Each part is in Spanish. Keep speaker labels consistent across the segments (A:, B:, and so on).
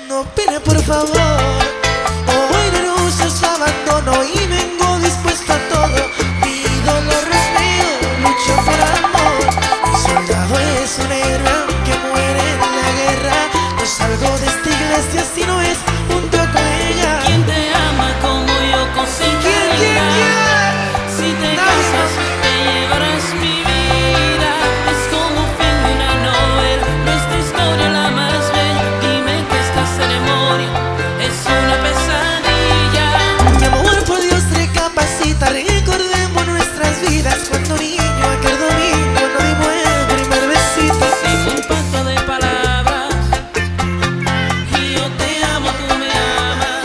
A: No pene, por favor. Hoy renuncio su abandono y vengo dispuesto a todo. Mi dolor es mío, lucho por amor. Mi soldado es un héroe aunque muere en la guerra. No salgo de esta iglesia si no es junto con ella.
B: ¿Quién te ama como yo consigo?
A: ¿Quién?
B: Si te casas, te llevarás mi vida. Es como fin de una novela, nuestra historia la más bella. Dime que esta ceremonia es una pesadilla.
A: Mi amor, por Dios, recapacita. Recordemos nuestras vidas cuando niño, aquel domingo nos dimos el primer besito.
B: Sin un pacto de palabras, y yo te amo, tú me amas.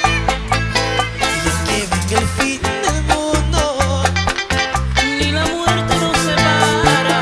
A: Y es que venga el fin del mundo,
B: Ni la muerte nos separa.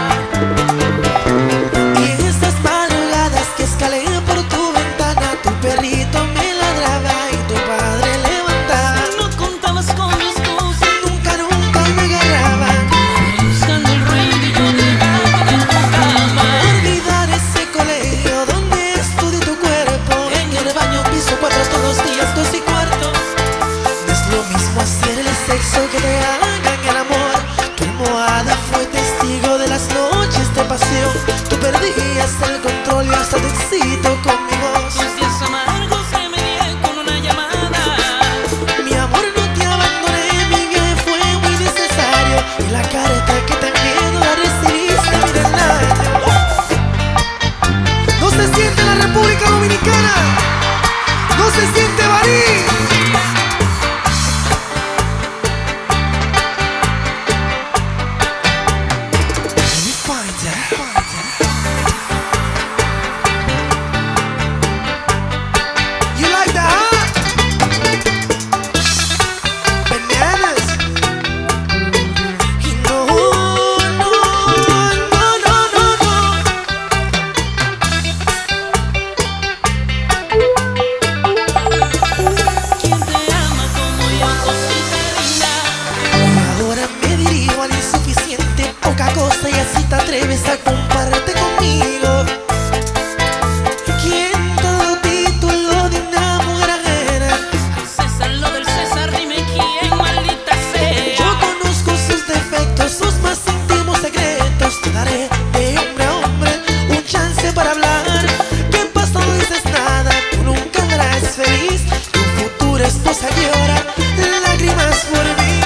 A: y en estas madrugadas que escalé por tu ventana, tu perrito me ladraba y tu padre levantaba.
B: No contabas con mis cosas,
A: Nunca me agarraba.
B: buscando el ruido y yo debajo de tu cama.
A: Olvidar ese colegio donde estudié tu cuerpo.
B: En el baño piso 4 todos los días, 2 y cuarto.
A: No es lo mismo hacer el sexo que te hagan el amor. Tu almohada fue testigo de las noches de pasión. Tú perdías el control y hasta te excito con mi voz.
B: Tus días amargos que me di con una llamada.
A: Mi amor, no te abandoné, mi viaje fue muy necesario. Y la carta que te envié la recibiste, mira el año. No se siente la República Dominicana. No se siente Barí. Let me find that. You like that, huh? Bananas. Y no.
B: ¿Quién te ama como yo, cosita linda?
A: Ahora me dirijo al insuficiente, poca cosa y así te atreves a compararte conmigo. ¿Quién te dio título de una mujer ajena?
B: Al César lo del César, dime quién, maldita sea.
A: Yo conozco sus defectos, sus más íntimos secretos. Te daré de hombre a hombre un chance para hablar. ¿Qué pasa? No dices nada, tú nunca serás feliz. Tu futura esposa llora lágrimas por mí.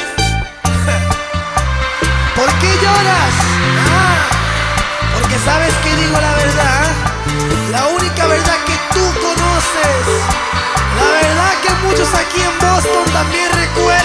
A: ¿Por qué lloras? Porque sabes que digo la verdad, la única verdad que tú conoces, la verdad que muchos aquí en Boston también recuerdan.